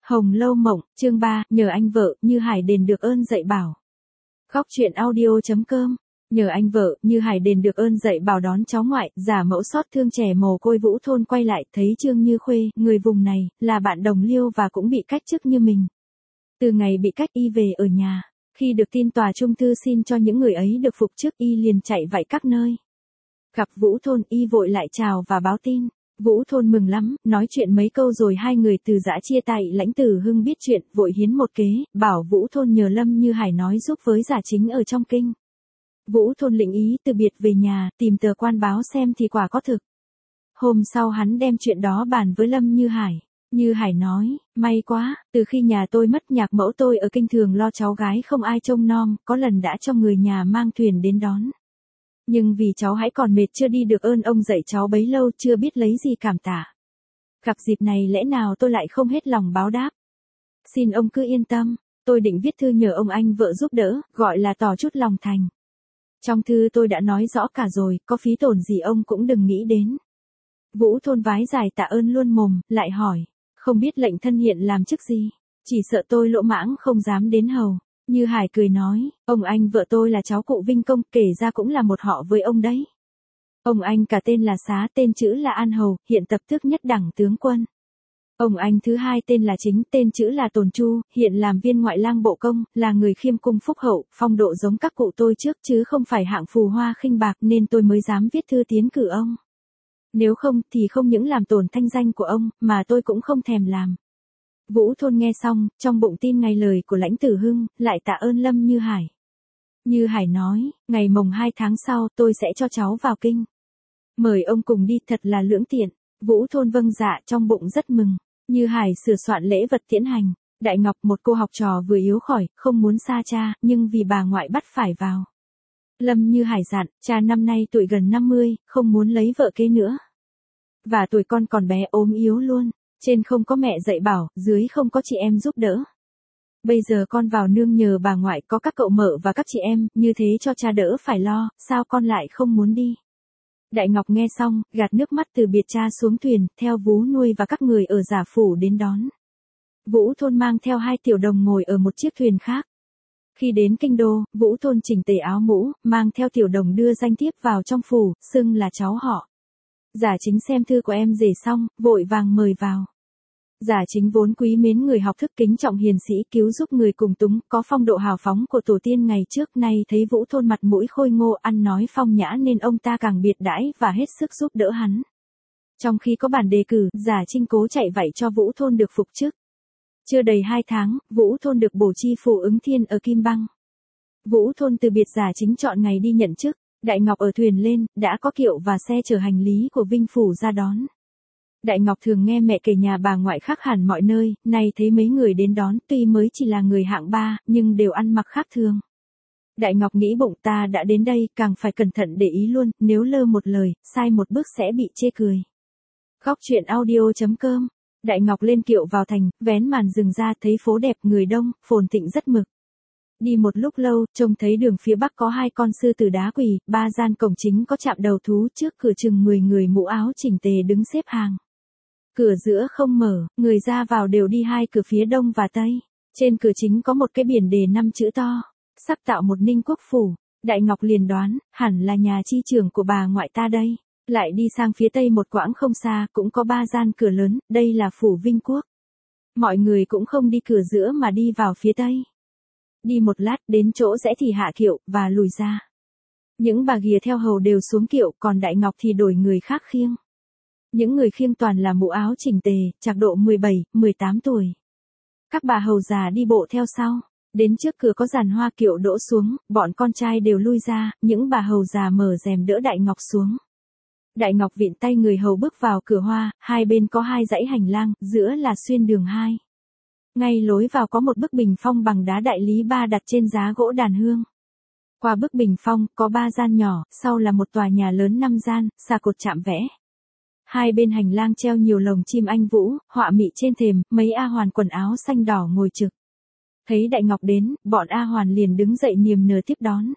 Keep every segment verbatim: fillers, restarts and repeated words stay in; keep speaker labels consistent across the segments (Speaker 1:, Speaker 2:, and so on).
Speaker 1: Hồng Lâu Mộng, chương ba, nhờ anh vợ, Như Hải đền được ơn dạy bảo. Góc truyện audio.com. Nhờ anh vợ, Như Hải đền được ơn dạy bảo đón cháu ngoại, giả mẫu xót thương trẻ mồ côi Vũ Thôn quay lại, thấy Trương Như Khuê, người vùng này, là bạn đồng liêu và cũng bị cách chức như mình. Từ ngày bị cách y về ở nhà, khi được tin tòa trung thư xin cho những người ấy được phục chức y liền chạy vạy các nơi. Gặp Vũ Thôn y vội lại chào và báo tin. Vũ Thôn mừng lắm, nói chuyện mấy câu rồi hai người từ giã chia tay. Lãnh Tử Hưng biết chuyện, vội hiến một kế, bảo Vũ Thôn nhờ Lâm Như Hải nói giúp với Giả Chính ở trong kinh. Vũ Thôn lĩnh ý từ biệt về nhà, tìm tờ quan báo xem thì quả có thực. Hôm sau hắn đem chuyện đó bàn với Lâm Như Hải. Như Hải nói, may quá, từ khi nhà tôi mất nhạc mẫu tôi ở kinh thường lo cháu gái không ai trông nom, có lần đã cho người nhà mang thuyền đến đón. Nhưng vì cháu hãy còn mệt chưa đi được ơn ông dạy cháu bấy lâu chưa biết lấy gì cảm tả. Gặp dịp này lẽ nào tôi lại không hết lòng báo đáp. Xin ông cứ yên tâm, tôi định viết thư nhờ ông anh vợ giúp đỡ, gọi là tỏ chút lòng thành. Trong thư tôi đã nói rõ cả rồi, có phí tổn gì ông cũng đừng nghĩ đến. Vũ Thôn vái dài tạ ơn luôn mồm, lại hỏi, không biết lệnh thân hiện làm chức gì, chỉ sợ tôi lỗ mãng không dám đến hầu. Như Hải cười nói, ông anh vợ tôi là cháu cụ Vinh Công, kể ra cũng là một họ với ông đấy. Ông anh cả tên là Xá, tên chữ là An Hầu, hiện tập tước nhất đẳng tướng quân. Ông anh thứ hai tên là Chính, tên chữ là Tồn Chu, hiện làm viên ngoại lang bộ công, là người khiêm cung phúc hậu, phong độ giống các cụ tôi trước chứ không phải hạng phù hoa khinh bạc nên tôi mới dám viết thư tiến cử ông. Nếu không thì không những làm tổn thanh danh của ông, mà tôi cũng không thèm làm. Vũ Thôn nghe xong, trong bụng tin ngay lời của Lãnh Tử Hưng, lại tạ ơn Lâm Như Hải. Như Hải nói, ngày mồng hai tháng sau tôi sẽ cho cháu vào kinh. Mời ông cùng đi, thật là lưỡng tiện. Vũ Thôn vâng dạ, trong bụng rất mừng. Như Hải sửa soạn lễ vật tiễn hành. Đại Ngọc, một cô học trò vừa yếu khỏi, không muốn xa cha, nhưng vì bà ngoại bắt phải vào. Lâm Như Hải dặn, cha năm nay tuổi gần năm mươi, không muốn lấy vợ kế nữa. Và tuổi con còn bé ốm yếu luôn. Trên không có mẹ dạy bảo, dưới không có chị em giúp đỡ. Bây giờ con vào nương nhờ bà ngoại, có các cậu mợ và các chị em, như thế cho cha đỡ phải lo, sao con lại không muốn đi. Đại Ngọc nghe xong, gạt nước mắt từ biệt cha xuống thuyền, theo Vú Nuôi và các người ở Giả Phủ đến đón. Vũ Thôn mang theo hai tiểu đồng ngồi ở một chiếc thuyền khác. Khi đến kinh đô, Vũ Thôn chỉnh tề áo mũ, mang theo tiểu đồng đưa danh thiếp vào trong phủ, xưng là cháu họ. Giả Chính xem thư của em rể xong, vội vàng mời vào. Giả Chính vốn quý mến người học thức, kính trọng hiền sĩ, cứu giúp người cùng túng, có phong độ hào phóng của tổ tiên ngày trước, nay thấy Vũ Thôn mặt mũi khôi ngô, ăn nói phong nhã nên ông ta càng biệt đãi và hết sức giúp đỡ hắn. Trong khi có bản đề cử, Giả Chính cố chạy vạy cho Vũ Thôn được phục chức. Chưa đầy hai tháng, Vũ Thôn được bổ chi phủ ứng thiên ở Kim Băng. Vũ Thôn từ biệt Giả Chính chọn ngày đi nhận chức. Đại Ngọc ở thuyền lên, đã có kiệu và xe chở hành lý của Vinh Phủ ra đón. Đại Ngọc thường nghe mẹ kể nhà bà ngoại khác hẳn mọi nơi, nay thấy mấy người đến đón tuy mới chỉ là người hạng ba, nhưng đều ăn mặc khác thường. Đại Ngọc nghĩ bụng ta đã đến đây, càng phải cẩn thận để ý luôn, nếu lơ một lời, sai một bước sẽ bị chê cười. Góc truyện audio.com. Đại Ngọc lên kiệu vào thành, vén màn rừng ra thấy phố đẹp người đông, phồn thịnh rất mực. Đi một lúc lâu, trông thấy đường phía bắc có hai con sư tử đá quỳ, ba gian cổng chính có chạm đầu thú, trước cửa chừng mười người mũ áo chỉnh tề đứng xếp hàng. Cửa giữa không mở, người ra vào đều đi hai cửa phía đông và tây. Trên cửa chính có một cái biển đề năm chữ to, sắp tạo một Ninh Quốc phủ. Đại Ngọc liền đoán, hẳn là nhà chi trưởng của bà ngoại ta đây. Lại đi sang phía tây một quãng không xa, cũng có ba gian cửa lớn, đây là phủ Vinh Quốc. Mọi người cũng không đi cửa giữa mà đi vào phía tây. Đi một lát, đến chỗ rẽ thì hạ kiệu, và lùi ra. Những bà ghìa theo hầu đều xuống kiệu, còn Đại Ngọc thì đổi người khác khiêng. Những người khiêng toàn là mũ áo chỉnh tề, trạc độ mười bảy, mười tám tuổi. Các bà hầu già đi bộ theo sau. Đến trước cửa có giàn hoa, kiệu đỗ xuống, bọn con trai đều lui ra, những bà hầu già mở rèm đỡ Đại Ngọc xuống. Đại Ngọc vịn tay người hầu bước vào cửa hoa, hai bên có hai dãy hành lang, giữa là xuyên đường hai. Ngay lối vào có một bức bình phong bằng đá đại lý ba đặt trên giá gỗ đàn hương. Qua bức bình phong, có ba gian nhỏ, sau là một tòa nhà lớn năm gian, xà cột chạm vẽ. Hai bên hành lang treo nhiều lồng chim anh vũ, họa mị trên thềm, mấy A Hoàn quần áo xanh đỏ ngồi trực. Thấy Đại Ngọc đến, bọn A Hoàn liền đứng dậy niềm nở tiếp đón.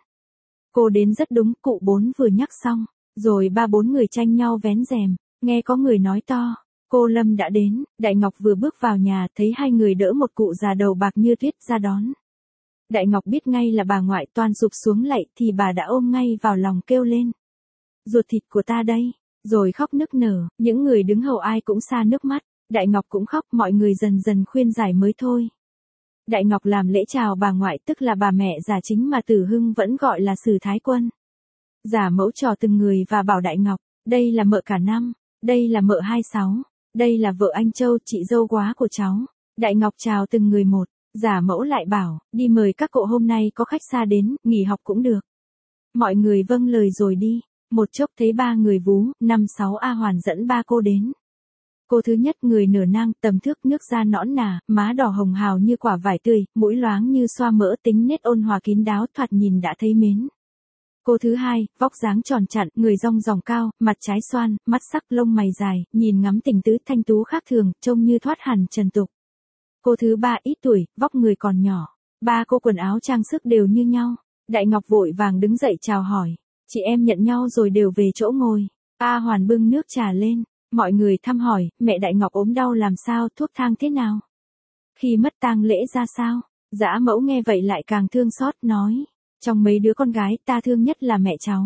Speaker 1: Cô đến rất đúng, cụ bốn vừa nhắc xong, rồi ba bốn người tranh nhau vén rèm, nghe có người nói to. cô Lâm đã đến, Đại Ngọc vừa bước vào nhà thấy hai người đỡ một cụ già đầu bạc như tuyết ra đón. Đại Ngọc biết ngay là bà ngoại, toan sụp xuống lạy thì bà đã ôm ngay vào lòng kêu lên. Ruột thịt của ta đây, rồi khóc nức nở, những người đứng hầu ai cũng xa nước mắt, Đại Ngọc cũng khóc, mọi người dần dần khuyên giải mới thôi. Đại Ngọc làm lễ chào bà ngoại tức là bà mẹ già chính mà Tử Hưng vẫn gọi là Sử Thái Quân. Giả mẫu trò từng người và bảo Đại Ngọc, đây là mợ cả năm, đây là mợ hai sáu, đây là vợ anh Châu, chị dâu quá của cháu. Đại Ngọc chào từng người một, giả mẫu lại bảo, đi mời các cậu hôm nay có khách xa đến, nghỉ học cũng được. Mọi người vâng lời rồi đi, một chốc thấy ba người vú, năm sáu A Hoàn dẫn ba cô đến. Cô thứ nhất người nửa nang, tầm thước, nước da nõn nà, má đỏ hồng hào như quả vải tươi, mũi loáng như xoa mỡ, tính nết ôn hòa kín đáo, thoạt nhìn đã thấy mến. Cô thứ hai, vóc dáng tròn trặn, người rong ròng cao, mặt trái xoan, mắt sắc, lông mày dài, nhìn ngắm tình tứ thanh tú khác thường, trông như thoát hẳn trần tục. Cô thứ ba ít tuổi, vóc người còn nhỏ, ba cô quần áo trang sức đều như nhau. Đại Ngọc vội vàng đứng dậy chào hỏi, chị em nhận nhau rồi đều về chỗ ngồi. A Hoàn bưng nước trà lên, mọi người thăm hỏi, mẹ Đại Ngọc ốm đau làm sao, thuốc thang thế nào? Khi mất tang lễ ra sao? Dã mẫu nghe vậy lại càng thương xót, nói, trong mấy đứa con gái ta thương nhất là mẹ cháu.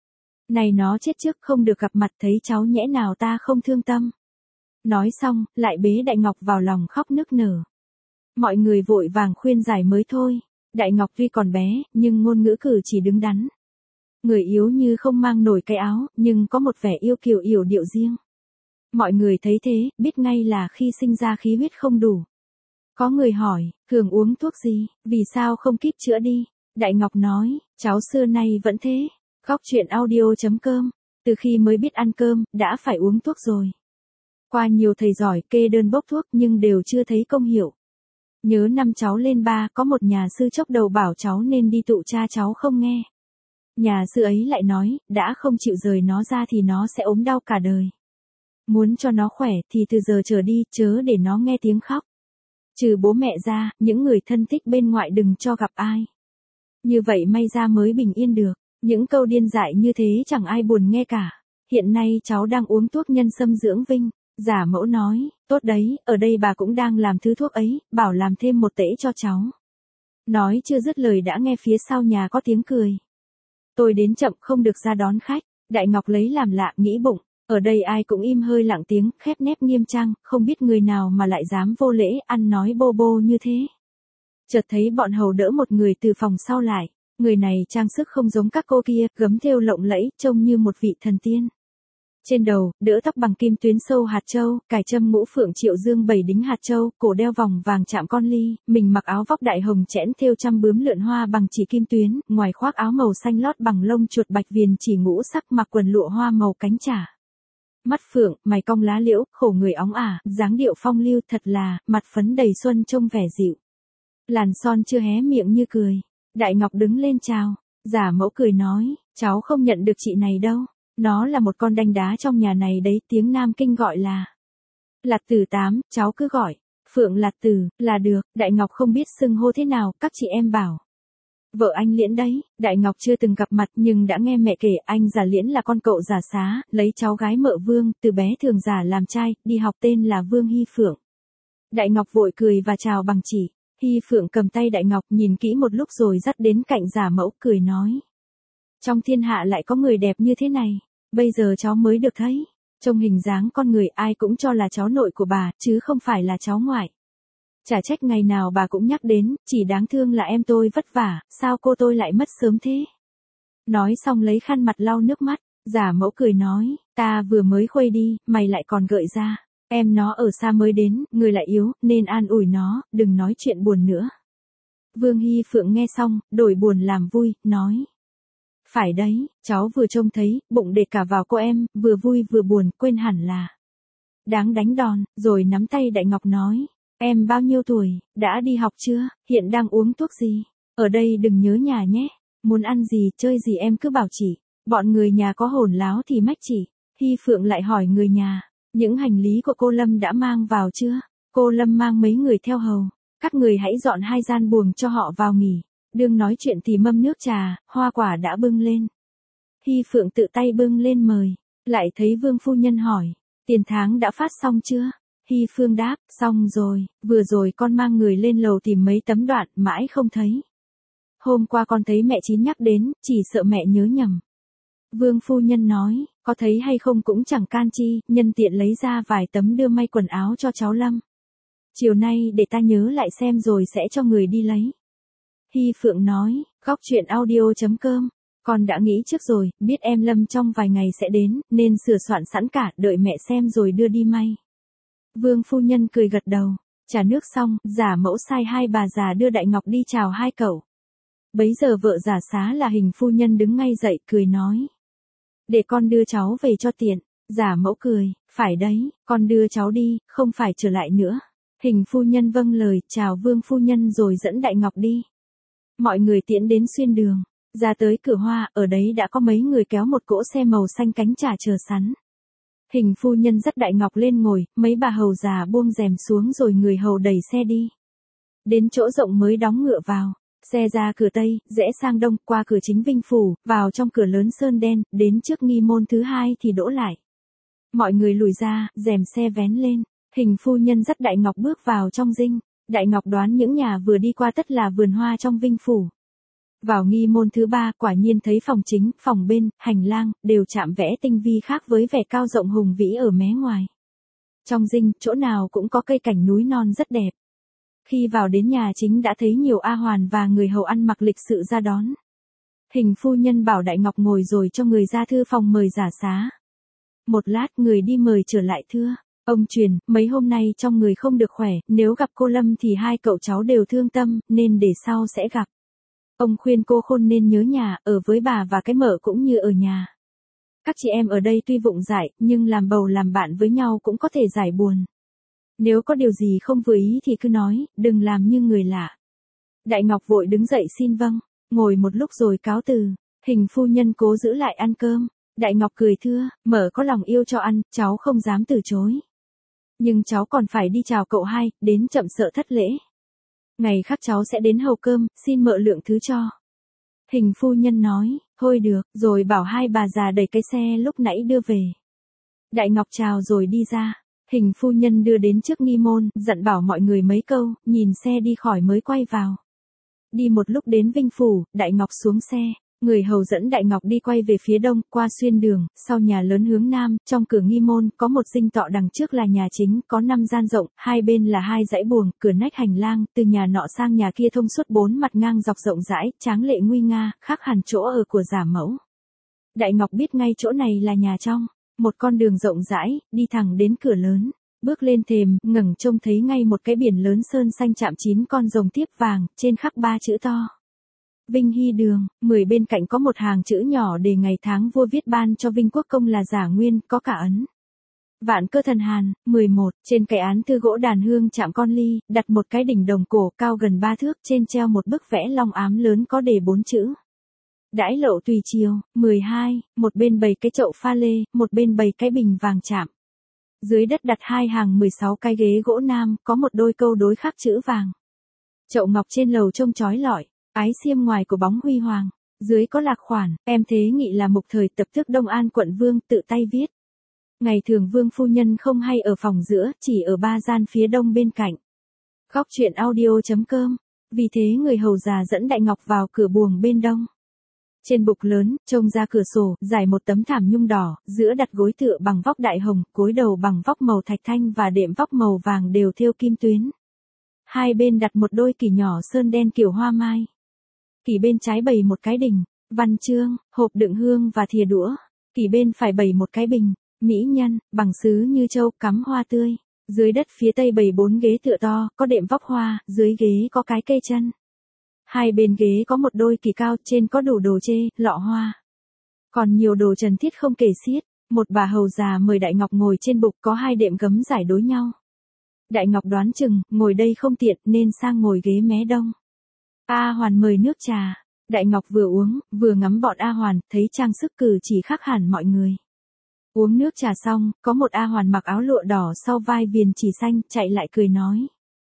Speaker 1: Này nó chết trước không được gặp mặt thấy cháu nhẽ nào ta không thương tâm. Nói xong, lại bế Đại Ngọc vào lòng khóc nức nở. Mọi người vội vàng khuyên giải mới thôi. Đại Ngọc tuy còn bé, nhưng ngôn ngữ cử chỉ đứng đắn. Người yếu như không mang nổi cái áo, nhưng có một vẻ yêu kiều yểu điệu riêng. Mọi người thấy thế, biết ngay là khi sinh ra khí huyết không đủ. Có người hỏi, thường uống thuốc gì, vì sao không kíp chữa đi? Đại Ngọc nói, cháu xưa nay vẫn thế. Khóc chuyện audio chấm com, từ khi mới biết ăn cơm, đã phải uống thuốc rồi. Qua nhiều thầy giỏi kê đơn bốc thuốc nhưng đều chưa thấy công hiệu. Nhớ năm cháu lên ba có một nhà sư chốc đầu bảo cháu nên đi tụ cha cháu không nghe. Nhà sư ấy lại nói, đã không chịu rời nó ra thì nó sẽ ốm đau cả đời. Muốn cho nó khỏe thì từ giờ trở đi chớ để nó nghe tiếng khóc. Trừ bố mẹ ra, những người thân thích bên ngoại đừng cho gặp ai. Như vậy may ra mới bình yên được. Những câu điên dại như thế chẳng ai buồn nghe cả. Hiện nay cháu đang uống thuốc nhân sâm dưỡng vinh. Giả mẫu nói, tốt đấy, ở đây bà cũng đang làm thứ thuốc ấy, bảo làm thêm một tễ cho cháu. Nói chưa dứt lời đã nghe phía sau nhà có tiếng cười. Tôi đến chậm không được ra đón khách. Đại Ngọc lấy làm lạ, nghĩ bụng, ở đây ai cũng im hơi lặng tiếng, khép nép nghiêm trang, không biết người nào mà lại dám vô lễ, ăn nói bô bô như thế. Chợt thấy bọn hầu đỡ một người từ phòng sau lại. Người này trang sức không giống các cô kia, gấm thêu lộng lẫy, trông như một vị thần tiên. Trên đầu, đỡ tóc bằng kim tuyến sâu hạt châu, cài châm ngũ phượng triệu dương bảy đính hạt châu, cổ đeo vòng vàng chạm con ly, mình mặc áo vóc đại hồng chẽn thêu trăm bướm lượn hoa bằng chỉ kim tuyến, ngoài khoác áo màu xanh lót bằng lông chuột bạch viền chỉ ngũ sắc, mặc quần lụa hoa màu cánh chả. Mắt phượng, mày cong lá liễu, khổ người óng ả, dáng điệu phong lưu thật là, mặt phấn đầy xuân trông vẻ dịu. Làn son chưa hé miệng như cười. Đại Ngọc đứng lên chào, giả mẫu cười nói, cháu không nhận được chị này đâu, nó là một con đanh đá trong nhà này đấy, tiếng Nam Kinh gọi là Lạt Tử Tám, cháu cứ gọi, Phượng Lạt Tử, là được. Đại Ngọc không biết xưng hô thế nào, các chị em bảo. Vợ anh Liễn đấy, Đại Ngọc chưa từng gặp mặt nhưng đã nghe mẹ kể anh già Liễn là con cậu già xá, lấy cháu gái mợ Vương, từ bé thường giả làm trai, đi học tên là Vương Hy Phượng. Đại Ngọc vội cười và chào bằng chỉ. Hy Phượng cầm tay Đại Ngọc nhìn kỹ một lúc rồi dắt đến cạnh giả mẫu cười nói. Trong thiên hạ lại có người đẹp như thế này, bây giờ cháu mới được thấy. Trong hình dáng con người ai cũng cho là cháu nội của bà, chứ không phải là cháu ngoại. Chả trách ngày nào bà cũng nhắc đến, chỉ đáng thương là em tôi vất vả, sao cô tôi lại mất sớm thế. Nói xong lấy khăn mặt lau nước mắt, giả mẫu cười nói, ta vừa mới khuây đi, mày lại còn gợi ra. Em nó ở xa mới đến, người lại yếu, nên an ủi nó, đừng nói chuyện buồn nữa. Vương Hy Phượng nghe xong, đổi buồn làm vui, nói. Phải đấy, cháu vừa trông thấy, bụng để cả vào cô em, vừa vui vừa buồn, quên hẳn là đáng đánh đòn, rồi nắm tay Đại Ngọc nói. Em bao nhiêu tuổi, đã đi học chưa, hiện đang uống thuốc gì? Ở đây đừng nhớ nhà nhé, muốn ăn gì, chơi gì em cứ bảo chỉ. Bọn người nhà có hồn láo thì mách chỉ. Hy Phượng lại hỏi người nhà. Những hành lý của cô Lâm đã mang vào chưa? Cô Lâm mang mấy người theo hầu. Các người hãy dọn hai gian buồng cho họ vào nghỉ. Đương nói chuyện thì mâm nước trà, hoa quả đã bưng lên. Hy Phượng tự tay bưng lên mời. Lại thấy Vương phu nhân hỏi. Tiền tháng đã phát xong chưa? Hy Phương đáp, xong rồi, vừa rồi con mang người lên lầu tìm mấy tấm đoạn, mãi không thấy. Hôm qua con thấy mẹ Chín nhắc đến, chỉ sợ mẹ nhớ nhầm. Vương phu nhân nói, có thấy hay không cũng chẳng can chi, nhân tiện lấy ra vài tấm đưa may quần áo cho cháu Lâm. Chiều nay để ta nhớ lại xem rồi sẽ cho người đi lấy. Hy Phượng nói, góc chuyện audio chấm com, con đã nghĩ trước rồi, biết em Lâm trong vài ngày sẽ đến, nên sửa soạn sẵn cả, đợi mẹ xem rồi đưa đi may. Vương phu nhân cười gật đầu, trà nước xong, giả mẫu sai hai bà già đưa Đại Ngọc đi chào hai cậu. Bấy giờ vợ giả xá là Hình phu nhân đứng ngay dậy cười nói. Để con đưa cháu về cho tiện. Giả mẫu cười, phải đấy, con đưa cháu đi, không phải trở lại nữa. Hình phu nhân vâng lời, chào Vương phu nhân rồi dẫn Đại Ngọc đi. Mọi người tiễn đến xuyên đường, ra tới cửa hoa, ở đấy đã có mấy người kéo một cỗ xe màu xanh cánh trà chờ sẵn. Hình phu nhân dắt Đại Ngọc lên ngồi, mấy bà hầu già buông rèm xuống rồi người hầu đẩy xe đi. Đến chỗ rộng mới đóng ngựa vào. Xe ra cửa Tây, rẽ sang Đông, qua cửa chính Vinh Phủ, vào trong cửa lớn sơn đen, đến trước nghi môn thứ hai thì đỗ lại. Mọi người lùi ra, rèm xe vén lên, Hình phu nhân dắt Đại Ngọc bước vào trong dinh. Đại Ngọc đoán những nhà vừa đi qua tất là vườn hoa trong Vinh Phủ. Vào nghi môn thứ ba, quả nhiên thấy phòng chính, phòng bên, hành lang, đều chạm vẽ tinh vi khác với vẻ cao rộng hùng vĩ ở mé ngoài. Trong dinh, chỗ nào cũng có cây cảnh núi non rất đẹp. Khi vào đến nhà chính đã thấy nhiều A hoàn và người hầu ăn mặc lịch sự ra đón. Hình phu nhân bảo Đại Ngọc ngồi rồi cho người ra thư phòng mời giả xá. Một lát người đi mời trở lại thưa, ông truyền, mấy hôm nay trong người không được khỏe, nếu gặp cô Lâm thì hai cậu cháu đều thương tâm, nên để sau sẽ gặp. Ông khuyên cô Khôn nên nhớ nhà, ở với bà và cái Mở cũng như ở nhà. Các chị em ở đây tuy vụng dại, nhưng làm bầu làm bạn với nhau cũng có thể giải buồn. Nếu có điều gì không vừa ý thì cứ nói, đừng làm như người lạ. Đại Ngọc vội đứng dậy xin vâng, ngồi một lúc rồi cáo từ. Hình phu nhân cố giữ lại ăn cơm. Đại Ngọc cười thưa, Mở có lòng yêu cho ăn, cháu không dám từ chối. Nhưng cháu còn phải đi chào cậu hai, đến chậm sợ thất lễ. Ngày khác cháu sẽ đến hầu cơm, xin Mợ lượng thứ cho. Hình phu nhân nói, thôi được, rồi bảo hai bà già đẩy cái xe lúc nãy đưa về. Đại Ngọc chào rồi đi ra. Hình phu nhân đưa đến trước nghi môn, dặn bảo mọi người mấy câu, nhìn xe đi khỏi mới quay vào. Đi một lúc đến Vinh Phủ, Đại Ngọc xuống xe, người hầu dẫn Đại Ngọc đi quay về phía đông, qua xuyên đường, sau nhà lớn hướng nam, trong cửa nghi môn, có một dinh tọ đằng trước là nhà chính, có năm gian rộng, hai bên là hai dãy buồng, cửa nách hành lang, từ nhà nọ sang nhà kia thông suốt bốn mặt ngang dọc rộng rãi, tráng lệ nguy nga, khác hẳn chỗ ở của giả mẫu. Đại Ngọc biết ngay chỗ này là nhà trong. Một con đường rộng rãi, đi thẳng đến cửa lớn. Bước lên thềm, ngẩng trông thấy ngay một cái biển lớn sơn xanh chạm chín con rồng tiếp vàng, trên khắc ba chữ to. Vinh Hy Đường, mười bên cạnh có một hàng chữ nhỏ để ngày tháng vua viết ban cho Vinh Quốc Công là Giả Nguyên, có cả ấn. Vạn Cơ Thần Hàn, mười một, trên cái án thư gỗ đàn hương chạm con ly, đặt một cái đỉnh đồng cổ cao gần ba thước, trên treo một bức vẽ long ám lớn có đề bốn chữ. Đãi lộ tùy chiều, mười hai, một bên bày cái chậu pha lê, một bên bày cái bình vàng chạm. Dưới đất đặt hai hàng mười sáu cái ghế gỗ nam, có một đôi câu đối khắc chữ vàng. Chậu ngọc trên lầu trông chói lọi, ái xiêm ngoài của bóng huy hoàng. Dưới có lạc khoản, em Thế Nghị là mục thời tập tước Đông An quận Vương, tự tay viết. Ngày thường Vương phu nhân không hay ở phòng giữa, chỉ ở ba gian phía đông bên cạnh. Góc chuyện audio chấm com. Vì thế người hầu già dẫn Đại Ngọc vào cửa buồng bên đông. Trên bục lớn, trông ra cửa sổ, trải một tấm thảm nhung đỏ, giữa đặt gối tựa bằng vóc đại hồng, gối đầu bằng vóc màu thạch thanh và đệm vóc màu vàng đều thêu kim tuyến. Hai bên đặt một đôi kỷ nhỏ sơn đen kiểu hoa mai. Kỷ bên trái bày một cái đình, văn chương, hộp đựng hương và thìa đũa. Kỷ bên phải bày một cái bình, mỹ nhân, bằng sứ như châu, cắm hoa tươi. Dưới đất phía tây bày bốn ghế tựa to, có đệm vóc hoa, dưới ghế có cái cây chân. Hai bên ghế có một đôi kỷ cao, trên có đủ đồ chê, lọ hoa. Còn nhiều đồ trần thiết không kể xiết. Một bà hầu già mời Đại Ngọc ngồi trên bục, có hai đệm gấm giải đối nhau. Đại Ngọc đoán chừng, ngồi đây không tiện, nên sang ngồi ghế mé đông. A Hoàn mời nước trà. Đại Ngọc vừa uống, vừa ngắm bọn A Hoàn, thấy trang sức cử chỉ khác hẳn mọi người. Uống nước trà xong, có một A Hoàn mặc áo lụa đỏ sau vai viền chỉ xanh, chạy lại cười nói.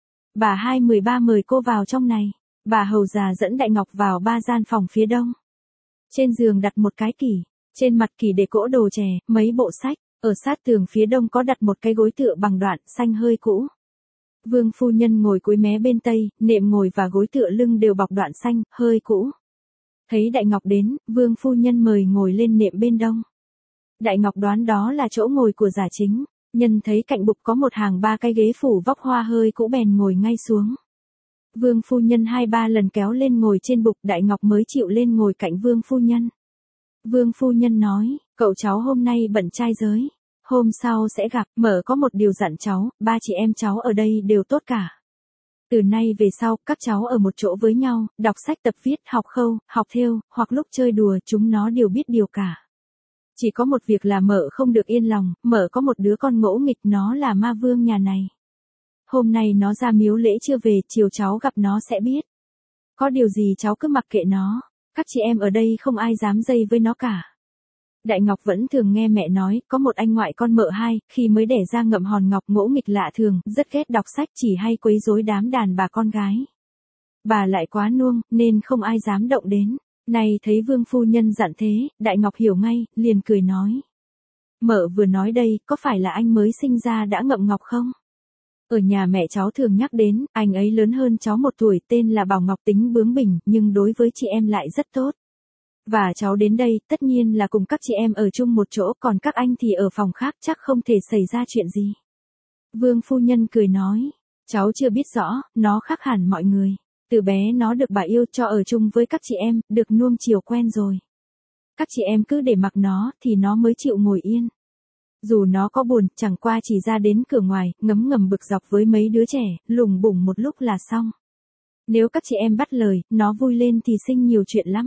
Speaker 1: Bà hai mười ba mời cô vào trong này. Bà hầu già dẫn Đại Ngọc vào ba gian phòng phía đông. Trên giường đặt một cái kỷ, trên mặt kỷ để cỗ đồ chè, mấy bộ sách, Ở sát tường phía đông có đặt một cái gối tựa bằng đoạn xanh hơi cũ. Vương phu nhân ngồi cuối mé bên tây, nệm ngồi và gối tựa lưng đều bọc đoạn xanh, hơi cũ. Thấy Đại Ngọc đến, Vương phu nhân mời ngồi lên nệm bên đông. Đại Ngọc đoán đó là chỗ ngồi của giả chính, nhân thấy cạnh bục có một hàng ba cái ghế phủ vóc hoa hơi cũ bèn ngồi ngay xuống. Vương phu nhân hai ba lần kéo lên ngồi trên bục, Đại Ngọc mới chịu lên ngồi cạnh Vương phu nhân. Vương phu nhân nói, cậu cháu hôm nay bận trai giới, hôm sau sẽ gặp, mở có một điều dặn cháu, ba chị em cháu ở đây đều tốt cả. Từ nay về sau, các cháu ở một chỗ với nhau, đọc sách tập viết, học khâu, học thêu, hoặc lúc chơi đùa, chúng nó đều biết điều cả. Chỉ có một việc là mợ không được yên lòng, mợ có một đứa con ngỗ nghịch, nó là ma vương nhà này. Hôm nay nó ra miếu lễ chưa về, chiều cháu gặp nó sẽ biết. Có điều gì cháu cứ mặc kệ nó, các chị em ở đây không ai dám dây với nó cả. Đại Ngọc vẫn thường nghe mẹ nói, có một anh ngoại con mợ hai, khi mới đẻ ra ngậm hòn ngọc, ngỗ nghịch lạ thường, rất ghét đọc sách, chỉ hay quấy rối đám đàn bà con gái. Bà lại quá nuông, nên không ai dám động đến. Này thấy Vương phu nhân dặn thế, Đại Ngọc hiểu ngay, liền cười nói. Mợ vừa nói đây, có phải là anh mới sinh ra đã ngậm ngọc không? Ở nhà mẹ cháu thường nhắc đến, anh ấy lớn hơn cháu một tuổi, tên là Bảo Ngọc, tính bướng bỉnh, nhưng đối với chị em lại rất tốt. Và cháu đến đây, tất nhiên là cùng các chị em ở chung một chỗ, còn các anh thì ở phòng khác, chắc không thể xảy ra chuyện gì. Vương phu nhân cười nói, cháu chưa biết rõ, nó khác hẳn mọi người. Từ bé nó được bà yêu cho ở chung với các chị em, được nuông chiều quen rồi. Các chị em cứ để mặc nó, thì nó mới chịu ngồi yên. Dù nó có buồn, chẳng qua chỉ ra đến cửa ngoài, ngấm ngầm bực dọc với mấy đứa trẻ, lùng bủng một lúc là xong. Nếu các chị em bắt lời, nó vui lên thì sinh nhiều chuyện lắm.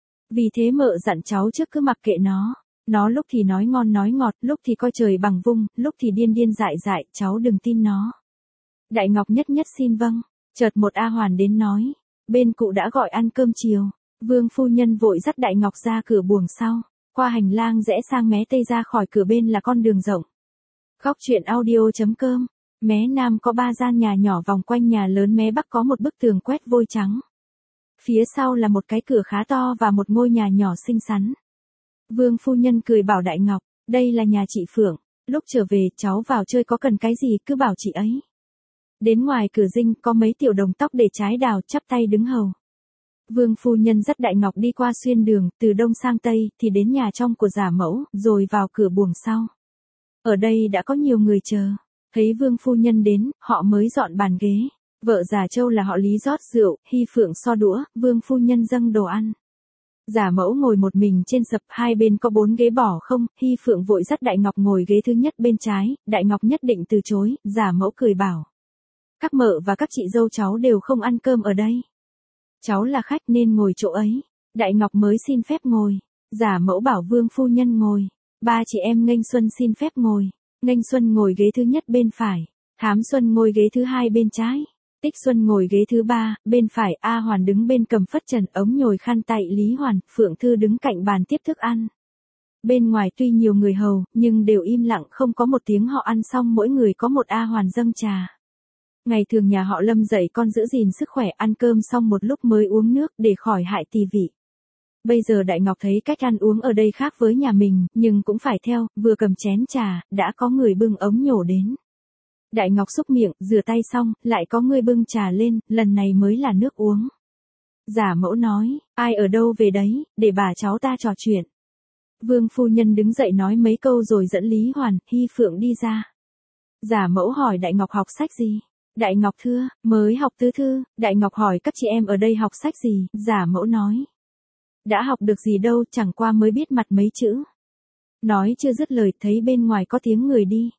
Speaker 1: Vì thế mợ dặn cháu trước cứ mặc kệ nó. Nó lúc thì nói ngon nói ngọt, lúc thì coi trời bằng vung, lúc thì điên điên dại dại, cháu đừng tin nó. Đại Ngọc nhất nhất xin vâng. Chợt một A Hoàn đến nói, bên cụ đã gọi ăn cơm chiều. Vương phu nhân vội dắt Đại Ngọc ra cửa buồng sau, qua hành lang rẽ sang mé tây, ra khỏi cửa bên là con đường rộng. Góc truyện audio chấm com. Mé nam có ba gian nhà nhỏ vòng quanh nhà lớn, mé bắc có một bức tường quét vôi trắng. Phía sau là một cái cửa khá to và một ngôi nhà nhỏ xinh xắn. Vương phu nhân cười bảo Đại Ngọc, đây là nhà chị Phượng, lúc trở về cháu vào chơi có cần cái gì cứ bảo chị ấy. Đến ngoài cửa dinh có mấy tiểu đồng tóc để trái đào, chắp tay đứng hầu. Vương phu nhân dắt Đại Ngọc đi qua xuyên đường, từ đông sang tây, thì đến nhà trong của giả mẫu, rồi vào cửa buồng sau. Ở đây đã có nhiều người chờ. Thấy Vương phu nhân đến, họ mới dọn bàn ghế. Vợ giả Châu là họ Lý rót rượu, Hy Phượng so đũa, Vương phu nhân dâng đồ ăn. Giả mẫu ngồi một mình trên sập, hai bên có bốn ghế bỏ không, Hy Phượng vội dắt Đại Ngọc ngồi ghế thứ nhất bên trái, Đại Ngọc nhất định từ chối, giả mẫu cười bảo. Các mợ và các chị dâu cháu đều không ăn cơm ở đây. Cháu là khách nên ngồi chỗ ấy. Đại Ngọc mới xin phép ngồi. Giả mẫu bảo Vương phu nhân ngồi. Ba chị em Nghênh Xuân xin phép ngồi. Nghênh Xuân ngồi ghế thứ nhất bên phải. Thám Xuân ngồi ghế thứ hai bên trái. Tích Xuân ngồi ghế thứ ba, bên phải. A Hoàn đứng bên cầm phất trần, ống nhồi khăn tay. Lý Hoàn, Phượng Thư đứng cạnh bàn tiếp thức ăn. Bên ngoài tuy nhiều người hầu, nhưng đều im lặng, không có một tiếng. Họ ăn xong mỗi người có một A Hoàn dâng trà. Ngày thường nhà họ Lâm dạy con giữ gìn sức khỏe, ăn cơm xong một lúc mới uống nước để khỏi hại tỳ vị. Bây giờ Đại Ngọc thấy cách ăn uống ở đây khác với nhà mình, nhưng cũng phải theo, vừa cầm chén trà, đã có người bưng ống nhổ đến. Đại Ngọc xúc miệng, rửa tay xong, lại có người bưng trà lên, lần này mới là nước uống. Giả mẫu nói, ai ở đâu về đấy, để bà cháu ta trò chuyện. Vương phu nhân đứng dậy nói mấy câu rồi dẫn Lý Hoàn, Hy Phượng đi ra. Giả mẫu hỏi Đại Ngọc học sách gì? Đại Ngọc thưa, mới học tứ thư. Đại Ngọc hỏi các chị em ở đây học sách gì? Giả mẫu nói. Đã học được gì đâu, chẳng qua mới biết mặt mấy chữ. Nói chưa dứt lời, thấy bên ngoài có tiếng người đi.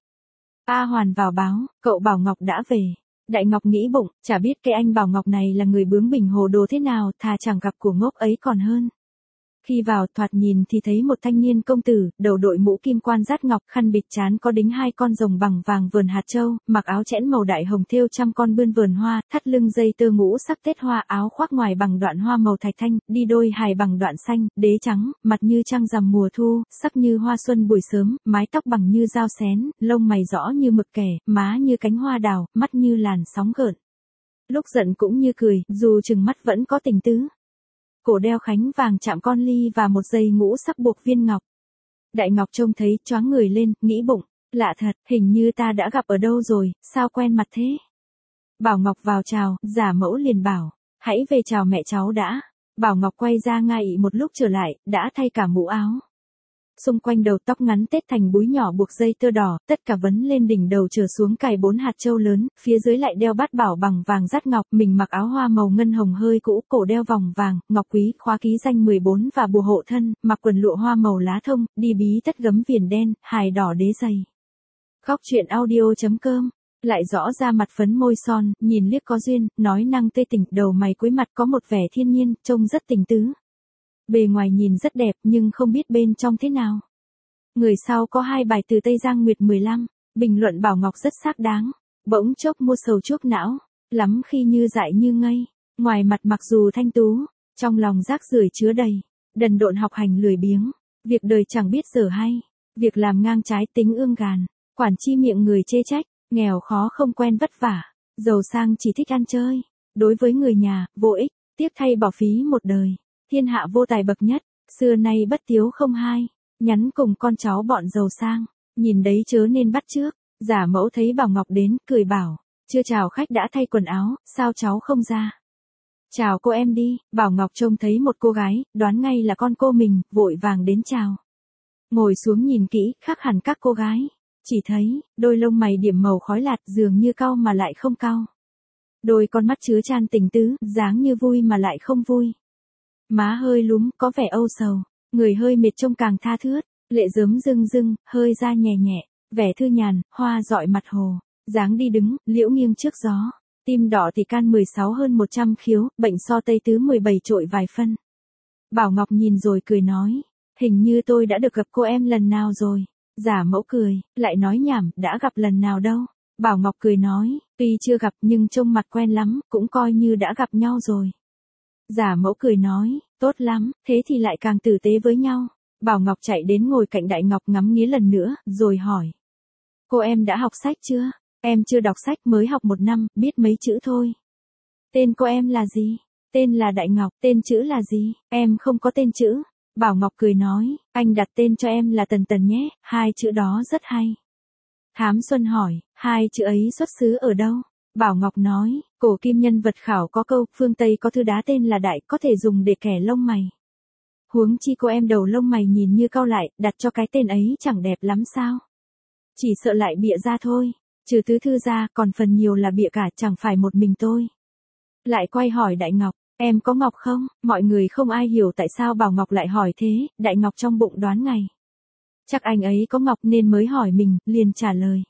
Speaker 1: A Hoàn vào báo, cậu Bảo Ngọc đã về. Đại Ngọc nghĩ bụng, chả biết cái anh Bảo Ngọc này là người bướng bỉnh hồ đồ thế nào, thà chẳng gặp của ngốc ấy còn hơn. Khi vào, thoạt nhìn thì thấy một thanh niên công tử, đầu đội mũ kim quan dát ngọc, khăn bịt trán có đính hai con rồng bằng vàng vờn hạt châu, mặc áo chẽn màu đại hồng thêu trăm con bươn vờn hoa, thắt lưng dây tơ ngũ sắc tết hoa, áo khoác ngoài bằng đoạn hoa màu thạch thanh, đi đôi hài bằng đoạn xanh, đế trắng, mặt như trăng rằm mùa thu, sắc như hoa xuân buổi sớm, mái tóc bằng như dao xén, lông mày rõ như mực kẻ, má như cánh hoa đào, mắt như làn sóng gợn. Lúc giận cũng như cười, dù trừng mắt vẫn có tình tứ. Cổ đeo khánh vàng chạm con ly và một dây ngũ sắc buộc viên ngọc. Đại Ngọc trông thấy choáng người lên, nghĩ bụng, lạ thật, hình như ta đã gặp ở đâu rồi, sao quen mặt thế? Bảo Ngọc vào chào, giả mẫu liền bảo, hãy về chào mẹ cháu đã. Bảo Ngọc quay ra ngay một lúc trở lại, đã thay cả mũ áo. Xung quanh đầu tóc ngắn tết thành búi nhỏ buộc dây tơ đỏ, tất cả vấn lên đỉnh đầu trở xuống cài bốn hạt châu lớn, phía dưới lại đeo bát bảo bằng vàng dát ngọc, mình mặc áo hoa màu ngân hồng hơi cũ, cổ đeo vòng vàng, ngọc quý, khóa ký danh mười bốn và bùa hộ thân, mặc quần lụa hoa màu lá thông, đi bí tất gấm viền đen, hài đỏ đế giày. Góc truyện audio chấm com lại rõ ra mặt phấn môi son, nhìn liếc có duyên, nói năng tê tỉnh, đầu mày cuối mặt có một vẻ thiên nhiên, trông rất tình tứ. Bề ngoài nhìn rất đẹp nhưng không biết bên trong thế nào. Người sau có hai bài từ Tây Giang Nguyệt mười lăm, bình luận Bảo Ngọc rất xác đáng, bỗng chốc mua sầu chuốc não, lắm khi như dại như ngây, ngoài mặt mặc dù thanh tú, trong lòng rác rưởi chứa đầy, đần độn học hành lười biếng, việc đời chẳng biết dở hay, việc làm ngang trái tính ương gàn, quản chi miệng người chê trách, nghèo khó không quen vất vả, giàu sang chỉ thích ăn chơi, đối với người nhà, vô ích, tiếc thay bỏ phí một đời. Thiên hạ vô tài bậc nhất, xưa nay bất thiếu không hai, nhắn cùng con cháu bọn giàu sang, nhìn đấy chớ nên bắt chước. Giả mẫu thấy Bảo Ngọc đến, cười bảo, chưa chào khách đã thay quần áo, sao cháu không ra? Chào cô em đi. Bảo Ngọc trông thấy một cô gái, đoán ngay là con cô mình, vội vàng đến chào. Ngồi xuống nhìn kỹ, khác hẳn các cô gái, chỉ thấy, đôi lông mày điểm màu khói lạt dường như cau mà lại không cau. Đôi con mắt chứa chan tình tứ, dáng như vui mà lại không vui. Má hơi lúm, có vẻ âu sầu, người hơi mệt trông càng tha thướt, lệ rớm rưng rưng, hơi da nhẹ nhẹ, vẻ thư nhàn, hoa dọi mặt hồ, dáng đi đứng, liễu nghiêng trước gió, tim đỏ thì can mười sáu hơn một trăm khiếu, bệnh so tây tứ mười bảy trội vài phân. Bảo Ngọc nhìn rồi cười nói, hình như tôi đã được gặp cô em lần nào rồi. Giả mẫu cười, lại nói nhảm, đã gặp lần nào đâu. Bảo Ngọc cười nói, tuy chưa gặp nhưng trông mặt quen lắm, cũng coi như đã gặp nhau rồi. Giả mẫu cười nói, tốt lắm, thế thì lại càng tử tế với nhau. Bảo Ngọc chạy đến ngồi cạnh Đại Ngọc ngắm nghía lần nữa, rồi hỏi. Cô em đã học sách chưa? Em chưa đọc sách, mới học một năm, biết mấy chữ thôi. Tên cô em là gì? Tên là Đại Ngọc, tên chữ là gì? Em không có tên chữ. Bảo Ngọc cười nói, anh đặt tên cho em là Tần Tần nhé, hai chữ đó rất hay. Thám Xuân hỏi, hai chữ ấy xuất xứ ở đâu? Bảo Ngọc nói, cổ kim nhân vật khảo có câu, phương Tây có thứ đá tên là đại, có thể dùng để kẻ lông mày. Huống chi cô em đầu lông mày nhìn như cau lại, đặt cho cái tên ấy chẳng đẹp lắm sao? Chỉ sợ lại bịa ra thôi, trừ tứ thư ra, còn phần nhiều là bịa cả, chẳng phải một mình tôi. Lại quay hỏi Đại Ngọc, em có ngọc không? Mọi người không ai hiểu tại sao Bảo Ngọc lại hỏi thế, Đại Ngọc trong bụng đoán ngay. Chắc anh ấy có ngọc nên mới hỏi mình, liền trả lời.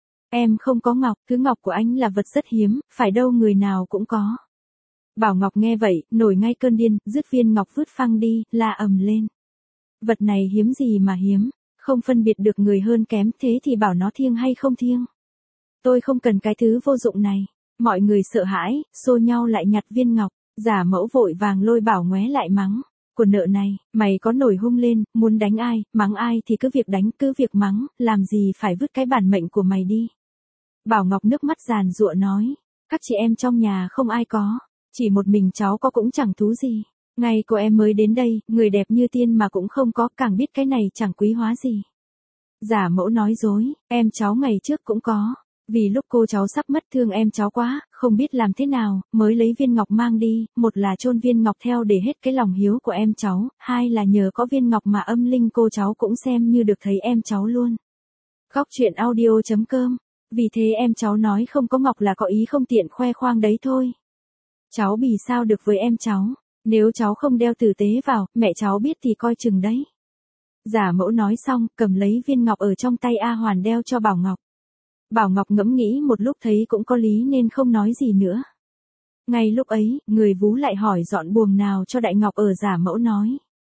Speaker 1: Em không có ngọc, thứ ngọc của anh là vật rất hiếm, phải đâu người nào cũng có. Bảo Ngọc nghe vậy, nổi ngay cơn điên, dứt viên ngọc vứt phăng đi, la ầm lên. Vật này hiếm gì mà hiếm, không phân biệt được người hơn kém, thế thì bảo nó thiêng hay không thiêng. Tôi không cần cái thứ vô dụng này. Mọi người sợ hãi, xô nhau lại nhặt viên ngọc, giả mẫu vội vàng lôi Bảo ngoé lại mắng. Của nợ này, mày có nổi hung lên, muốn đánh ai, mắng ai thì cứ việc đánh, cứ việc mắng, làm gì phải vứt cái bản mệnh của mày đi. Bảo Ngọc nước mắt giàn giụa nói, các chị em trong nhà không ai có, chỉ một mình cháu có cũng chẳng thú gì. Ngày cô em mới đến đây, người đẹp như tiên mà cũng không có, càng biết cái này chẳng quý hóa gì. Giả mẫu nói dối, em cháu ngày trước cũng có. Vì lúc cô cháu sắp mất thương em cháu quá, không biết làm thế nào, mới lấy viên ngọc mang đi, một là chôn viên ngọc theo để hết cái lòng hiếu của em cháu, hai là nhờ có viên ngọc mà âm linh cô cháu cũng xem như được thấy em cháu luôn. Góc truyện audio chấm com, vì thế em cháu nói không có ngọc là có ý không tiện khoe khoang đấy thôi. Cháu bì sao được với em cháu, nếu cháu không đeo tử tế vào, mẹ cháu biết thì coi chừng đấy. Giả mẫu nói xong, cầm lấy viên ngọc ở trong tay A Hoàn đeo cho Bảo Ngọc. Bảo Ngọc ngẫm nghĩ một lúc thấy cũng có lý nên không nói gì nữa. Ngay lúc ấy, người vú lại hỏi dọn buồng nào cho Đại Ngọc ở. Giả mẫu nói.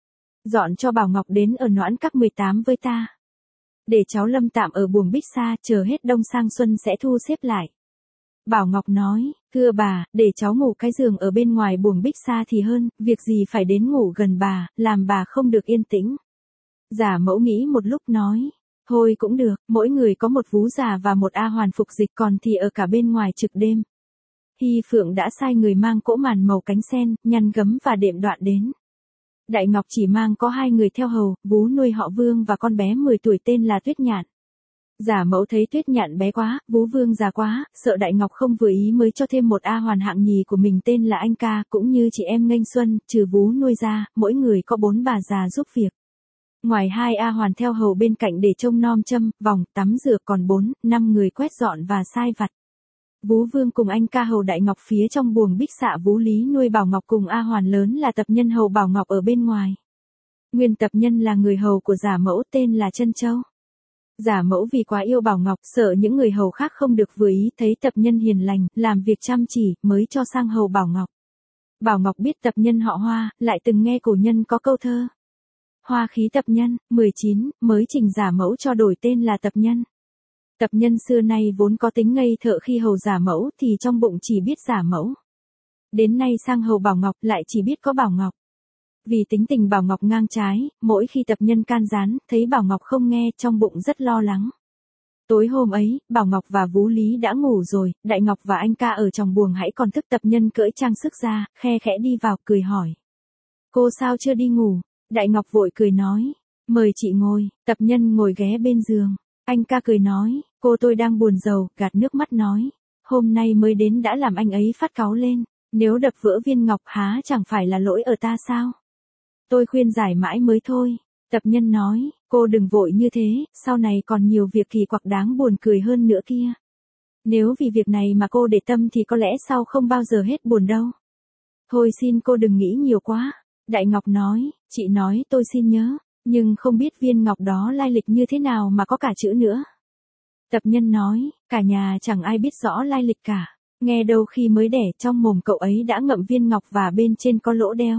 Speaker 1: Dọn cho Bảo Ngọc đến ở Noãn Các mười tám với ta. Để cháu lâm tạm ở buồng Bích Sa, chờ hết đông sang xuân sẽ thu xếp lại. Bảo Ngọc nói, thưa bà, để cháu ngủ cái giường ở bên ngoài buồng Bích Sa thì hơn, việc gì phải đến ngủ gần bà, làm bà không được yên tĩnh. Giả mẫu nghĩ một lúc nói. Thôi cũng được, mỗi người có một vú già và một A Hoàn phục dịch, còn thì ở cả bên ngoài trực đêm. Hy Phượng đã sai người mang cỗ màn màu cánh sen, nhăn gấm và đệm đoạn đến. Đại Ngọc chỉ mang có hai người theo hầu, vú nuôi họ Vương và con bé mười tuổi tên là Tuyết Nhạn. Giả mẫu thấy Tuyết Nhạn bé quá, vú Vương già quá, sợ Đại Ngọc không vừa ý mới cho thêm một A Hoàn hạng nhì của mình tên là Anh Ca, cũng như chị em Nghênh Xuân, trừ vú nuôi ra, mỗi người có bốn bà già giúp việc. Ngoài hai A Hoàn theo hầu bên cạnh để trông nom châm, vòng, tắm rửa còn bốn, năm người quét dọn và sai vặt. Vú Vương cùng Anh Ca hầu Đại Ngọc phía trong buồng bích xạ, vú Lý nuôi Bảo Ngọc cùng A Hoàn lớn là tập nhân hầu Bảo Ngọc ở bên ngoài. Nguyên tập nhân là người hầu của giả mẫu tên là Trân Châu. Giả mẫu vì quá yêu Bảo Ngọc, sợ những người hầu khác không được vừa ý, thấy tập nhân hiền lành, làm việc chăm chỉ, mới cho sang hầu Bảo Ngọc. Bảo Ngọc biết tập nhân họ Hoa, lại từng nghe cổ nhân có câu thơ. Hoa khí tập nhân, mười chín, mới trình giả mẫu cho đổi tên là tập nhân. Tập nhân xưa nay vốn có tính ngây thợ, khi hầu giả mẫu thì trong bụng chỉ biết giả mẫu. Đến nay sang hầu Bảo Ngọc lại chỉ biết có Bảo Ngọc. Vì tính tình Bảo Ngọc ngang trái, mỗi khi tập nhân can gián, thấy Bảo Ngọc không nghe, trong bụng rất lo lắng. Tối hôm ấy, Bảo Ngọc và vú Lý đã ngủ rồi, Đại Ngọc và Anh Ca ở trong buồng hãy còn thức. Tập nhân cởi trang sức ra, khe khẽ đi vào, cười hỏi. Cô sao chưa đi ngủ? Đại Ngọc vội cười nói. Mời chị ngồi. Tập nhân ngồi ghé bên giường. Anh Ca cười nói, cô tôi đang buồn rầu, gạt nước mắt nói. Hôm nay mới đến đã làm anh ấy phát cáu lên, nếu đập vỡ viên ngọc há chẳng phải là lỗi ở ta sao? Tôi khuyên giải mãi mới thôi. Tập nhân nói, cô đừng vội như thế, sau này còn nhiều việc kỳ quặc đáng buồn cười hơn nữa kia. Nếu vì việc này mà cô để tâm thì có lẽ sau không bao giờ hết buồn đâu. Thôi xin cô đừng nghĩ nhiều quá. Đại Ngọc nói, chị nói tôi xin nhớ, nhưng không biết viên ngọc đó lai lịch như thế nào mà có cả chữ nữa. Tập nhân nói, cả nhà chẳng ai biết rõ lai lịch cả. Nghe đâu khi mới đẻ trong mồm cậu ấy đã ngậm viên ngọc và bên trên có lỗ đeo.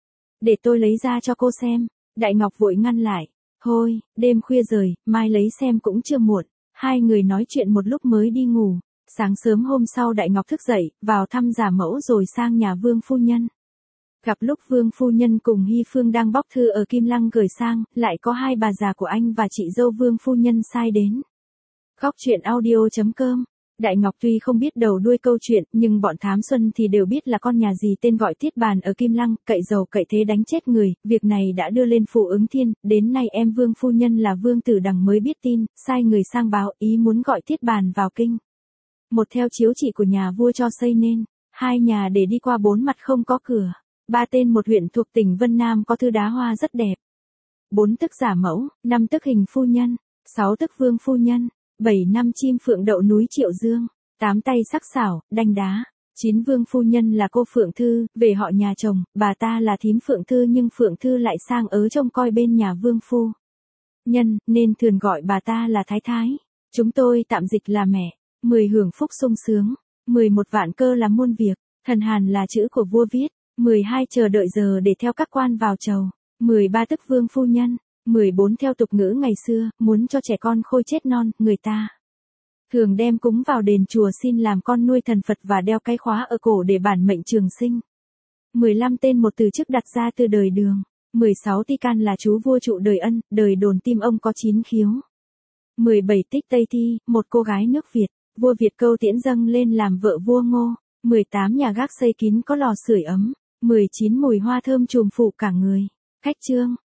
Speaker 1: Để tôi lấy ra cho cô xem. Đại Ngọc vội ngăn lại. Thôi, đêm khuya rồi, mai lấy xem cũng chưa muộn. Hai người nói chuyện một lúc mới đi ngủ. Sáng sớm hôm sau Đại Ngọc thức dậy, vào thăm giả mẫu rồi sang nhà Vương phu nhân. Gặp lúc Vương phu nhân cùng Hy Phương đang bóc thư ở Kim Lăng gửi sang, lại có hai bà già của anh và chị dâu Vương phu nhân sai đến. Góc truyện audio chấm com. Đại Ngọc tuy không biết đầu đuôi câu chuyện, nhưng bọn Thám Xuân thì đều biết là con nhà gì tên gọi Tiết Bàn ở Kim Lăng, cậy giàu cậy thế đánh chết người, việc này đã đưa lên phủ ứng thiên, đến nay em Vương phu nhân là Vương Tử Đằng mới biết tin, sai người sang báo ý muốn gọi Tiết Bàn vào kinh. Một theo chiếu chỉ của nhà vua cho xây nên, hai nhà để đi qua bốn mặt không có cửa, ba tên một huyện thuộc tỉnh Vân Nam có thư đá hoa rất đẹp. Bốn tức giả mẫu, năm tức hình phu nhân, sáu tức Vương phu nhân. Bảy năm chim phượng đậu núi Triệu Dương, tám tay sắc sảo, đanh đá, chín Vương phu nhân là cô Phượng Thư, về họ nhà chồng, bà ta là thím Phượng Thư nhưng Phượng Thư lại sang ớ trông coi bên nhà Vương phu nhân, nên thường gọi bà ta là Thái Thái. Chúng tôi tạm dịch là mẹ. Mười hưởng phúc sung sướng, mười một vạn cơ là muôn việc, thần hàn là chữ của vua viết, mười hai chờ đợi giờ để theo các quan vào chầu, mười ba tức Vương phu nhân. mười bốn theo tục ngữ ngày xưa, muốn cho trẻ con khôi chết non, người ta thường đem cúng vào đền chùa xin làm con nuôi thần Phật và đeo cái khóa ở cổ để bản mệnh trường sinh. mười lăm tên một từ chức đặt ra từ đời Đường. mười sáu Ti Can là chú vua trụ đời Ân, đời đồn tim ông có chín khiếu. mười bảy Tích Tây Thi, một cô gái nước Việt, vua Việt câu tiễn dâng lên làm vợ vua Ngô. mười tám Nhà gác xây kín có lò sưởi ấm. mười chín Mùi hoa thơm trùm phủ cả người. Khách chương.